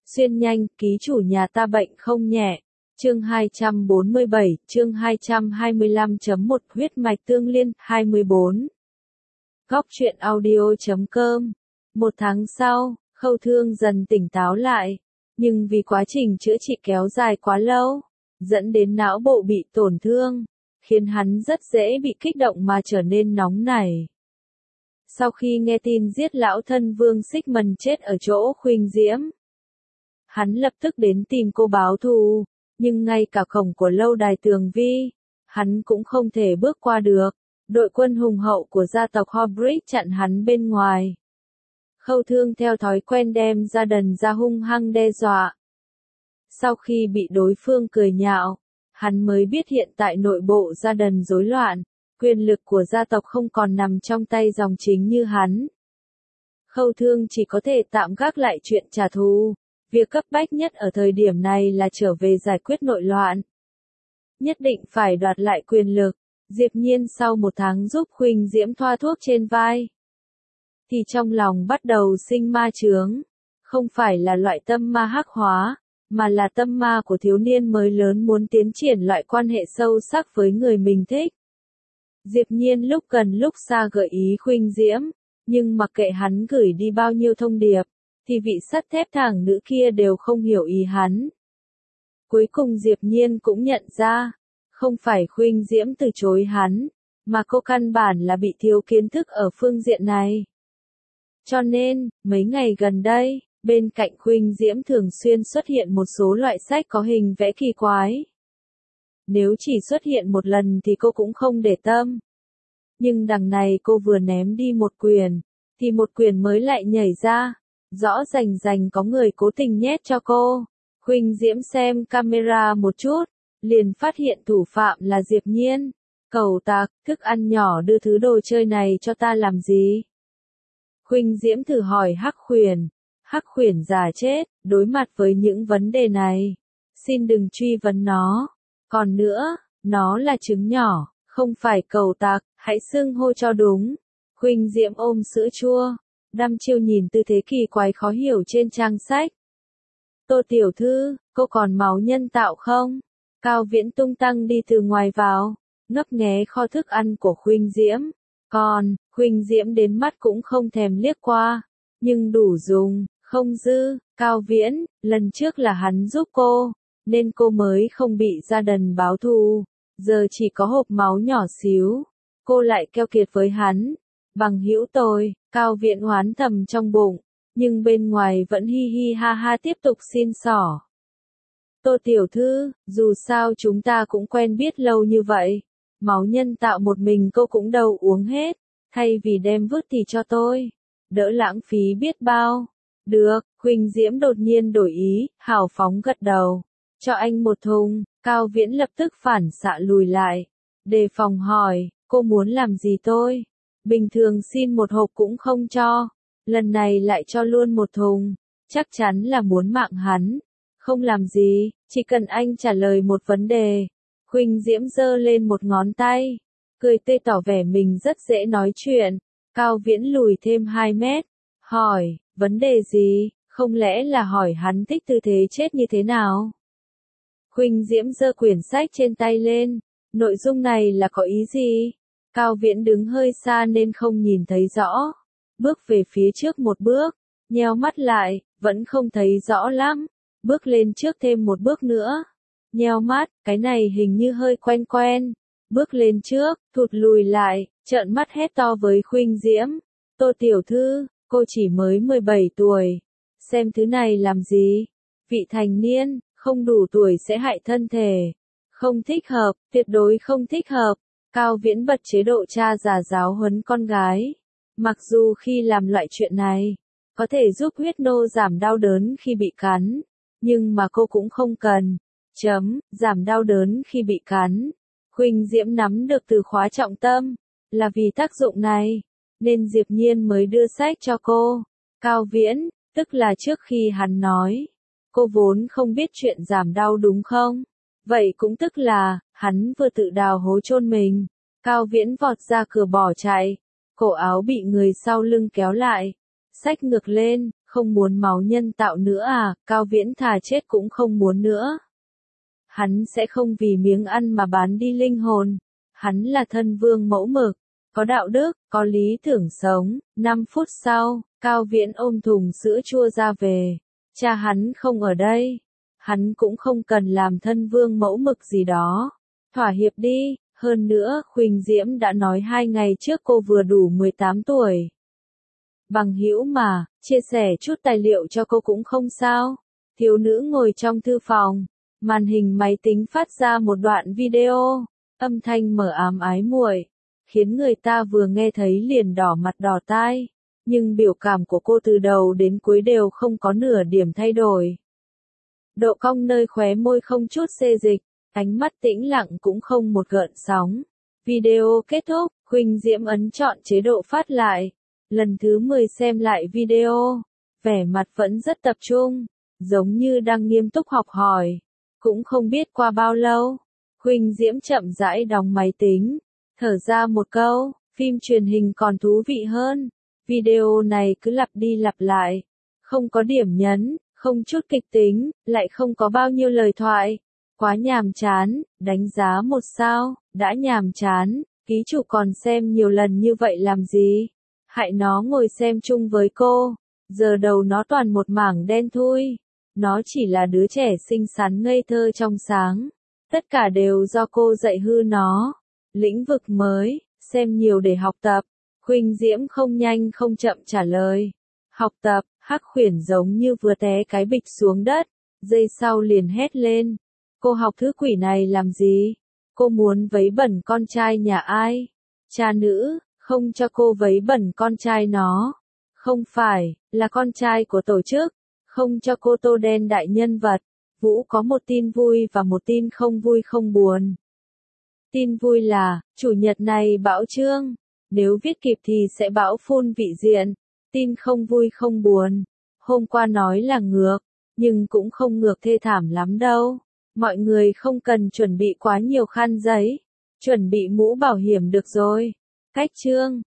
Xuyên nhanh, ký chủ nhà ta bệnh không nhẹ. Chương 247, chương 225.1 huyết mạch tương liên, 24. Góc truyện audio.com. Một tháng sau, Khâu Thương dần tỉnh táo lại, nhưng vì quá trình chữa trị kéo dài quá lâu, dẫn đến não bộ bị tổn thương, khiến hắn rất dễ bị kích động mà trở nên nóng nảy. Sau khi nghe tin giết lão thân Vương Xích Mần chết ở chỗ Khuynh Diễm, hắn lập tức đến tìm cô báo thù, nhưng ngay cả cổng của lâu đài Tường Vi, hắn cũng không thể bước qua được. Đội quân hùng hậu của gia tộc Hobrick chặn hắn bên ngoài. Khâu Thương theo thói quen đem gia đần ra hung hăng đe dọa. Sau khi bị đối phương cười nhạo, hắn mới biết hiện tại nội bộ gia đần rối loạn, quyền lực của gia tộc không còn nằm trong tay dòng chính như hắn. Khâu Thương chỉ có thể tạm gác lại chuyện trả thù. Việc cấp bách nhất ở thời điểm này là trở về giải quyết nội loạn. Nhất định phải đoạt lại quyền lực. Diệp Nhiên sau một tháng giúp Khuynh Diễm thoa thuốc trên vai, thì trong lòng bắt đầu sinh ma chướng. Không phải là loại tâm ma hắc hóa, mà là tâm ma của thiếu niên mới lớn muốn tiến triển loại quan hệ sâu sắc với người mình thích. Diệp Nhiên lúc gần lúc xa gợi ý Khuynh Diễm, nhưng mặc kệ hắn gửi đi bao nhiêu thông điệp, thì vị sắt thép thẳng nữ kia đều không hiểu ý hắn. Cuối cùng Diệp Nhiên cũng nhận ra, không phải Khuynh Diễm từ chối hắn, mà cô căn bản là bị thiếu kiến thức ở phương diện này. Cho nên, mấy ngày gần đây, bên cạnh Khuynh Diễm thường xuyên xuất hiện một số loại sách có hình vẽ kỳ quái. Nếu chỉ xuất hiện một lần thì cô cũng không để tâm. Nhưng đằng này cô vừa ném đi một quyển, thì một quyển mới lại nhảy ra. Rõ rành có người cố tình nhét cho cô. Khuynh Diễm xem camera một chút, liền phát hiện thủ phạm là Diệp Nhiên. Cẩu tặc, thức ăn nhỏ đưa thứ đồ chơi này cho ta làm gì? Khuynh Diễm thử hỏi Hắc Khuyển. Hắc Khuyển già chết, đối mặt với những vấn đề này, xin đừng truy vấn nó. Còn nữa, nó là trứng nhỏ, không phải cẩu tặc, hãy xưng hô cho đúng. Khuynh Diễm ôm sữa chua, đăm chiêu nhìn tư thế kỳ quái khó hiểu trên trang sách. Tô tiểu thư, cô còn máu nhân tạo không? Cao Viễn tung tăng đi từ ngoài vào, ngấp nghé kho thức ăn của Khuynh Diễm. Còn, Khuynh Diễm đến mắt cũng không thèm liếc qua, nhưng đủ dùng, không dư. Cao Viễn, lần trước là hắn giúp cô, nên cô mới không bị gia đần báo thù, giờ chỉ có hộp máu nhỏ xíu, cô lại keo kiệt với hắn. Bằng hữu tôi, Cao Viễn oán thầm trong bụng, nhưng bên ngoài vẫn hi hi ha ha tiếp tục xin xỏ. Tô tiểu thư, dù sao chúng ta cũng quen biết lâu như vậy, máu nhân tạo một mình cô cũng đâu uống hết, thay vì đem vứt thì cho tôi, đỡ lãng phí biết bao. Được, Khuynh Diễm đột nhiên đổi ý, hào phóng gật đầu. Cho anh một thùng. Cao Viễn lập tức phản xạ lùi lại, đề phòng hỏi, cô muốn làm gì tôi? Bình thường xin một hộp cũng không cho, lần này lại cho luôn một thùng, chắc chắn là muốn mạng hắn. Không làm gì, chỉ cần anh trả lời một vấn đề. Khuynh Diễm giơ lên một ngón tay, cười tươi tỏ vẻ mình rất dễ nói chuyện. Cao Viễn lùi thêm 2 mét, hỏi, vấn đề gì, không lẽ là hỏi hắn thích tư thế chết như thế nào? Khuynh Diễm giơ quyển sách trên tay lên, nội dung này là có ý gì? Cao Viễn đứng hơi xa nên không nhìn thấy rõ. Bước về phía trước một bước, nheo mắt lại, vẫn không thấy rõ lắm. Bước lên trước thêm một bước nữa. Nheo mắt, cái này hình như hơi quen quen. Bước lên trước, thụt lùi lại, trợn mắt hét to với Khuynh Diễm. Tô tiểu thư, cô chỉ mới 17 tuổi. Xem thứ này làm gì? Vị thành niên, không đủ tuổi sẽ hại thân thể. Không thích hợp, tuyệt đối không thích hợp. Cao Viễn bật chế độ cha già giáo huấn con gái. Mặc dù khi làm loại chuyện này, có thể giúp huyết nô giảm đau đớn khi bị cắn, nhưng mà cô cũng không cần. Giảm đau đớn khi bị cắn. Khuynh Diễm nắm được từ khóa trọng tâm, là vì tác dụng này, nên Diệp Nhiên mới đưa sách cho cô. Cao Viễn, tức là trước khi hắn nói, cô vốn không biết chuyện giảm đau đúng không? Vậy cũng tức là, hắn vừa tự đào hố chôn mình. Cao Viễn vọt ra cửa bỏ chạy, cổ áo bị người sau lưng kéo lại, xách ngược lên, không muốn máu nhân tạo nữa à, Cao Viễn thà chết cũng không muốn nữa. Hắn sẽ không vì miếng ăn mà bán đi linh hồn. Hắn là thân vương mẫu mực, có đạo đức, có lý tưởng sống. 5 phút sau, Cao Viễn ôm thùng sữa chua ra về. Cha hắn không ở đây. Hắn cũng không cần làm thân vương mẫu mực gì đó. Thỏa hiệp đi, hơn nữa, Khuynh Diễm đã nói 2 ngày trước cô vừa đủ 18 tuổi. Bằng hữu mà, chia sẻ chút tài liệu cho cô cũng không sao. Thiếu nữ ngồi trong thư phòng, màn hình máy tính phát ra một đoạn video, âm thanh mờ ám ái muội, khiến người ta vừa nghe thấy liền đỏ mặt đỏ tai, nhưng biểu cảm của cô từ đầu đến cuối đều không có nửa điểm thay đổi. Độ cong nơi khóe môi không chút xê dịch, ánh mắt tĩnh lặng cũng không một gợn sóng. Video kết thúc, Khuynh Diễm ấn chọn chế độ phát lại. Lần thứ 10 xem lại video, vẻ mặt vẫn rất tập trung, giống như đang nghiêm túc học hỏi. Cũng không biết qua bao lâu, Khuynh Diễm chậm rãi đóng máy tính, thở ra một câu, phim truyền hình còn thú vị hơn. Video này cứ lặp đi lặp lại, không có điểm nhấn, không chút kịch tính, lại không có bao nhiêu lời thoại. Quá nhàm chán, đánh giá 1 sao, đã nhàm chán, ký chủ còn xem nhiều lần như vậy làm gì? Hại nó ngồi xem chung với cô, giờ đầu nó toàn một mảng đen thui. Nó chỉ là đứa trẻ xinh xắn ngây thơ trong sáng. Tất cả đều do cô dạy hư nó. Lĩnh vực mới, xem nhiều để học tập. Khuynh Diễm không nhanh không chậm trả lời. Học tập, Hắc Khuyển giống như vừa té cái bịch xuống đất, giây sau liền hét lên. Cô học thứ quỷ này làm gì? Cô muốn vấy bẩn con trai nhà ai? Cha nữ, không cho cô vấy bẩn con trai nó. Không phải, là con trai của tổ chức. Không cho cô tô đen đại nhân vật. Vũ có một tin vui và một tin không vui không buồn. Tin vui là, chủ nhật này bão trương. Nếu viết kịp thì sẽ bão phun vị diện. Tin không vui không buồn. Hôm qua nói là ngược, nhưng cũng không ngược thê thảm lắm đâu. Mọi người không cần chuẩn bị quá nhiều khăn giấy. Chuẩn bị mũ bảo hiểm được rồi. Cách chương.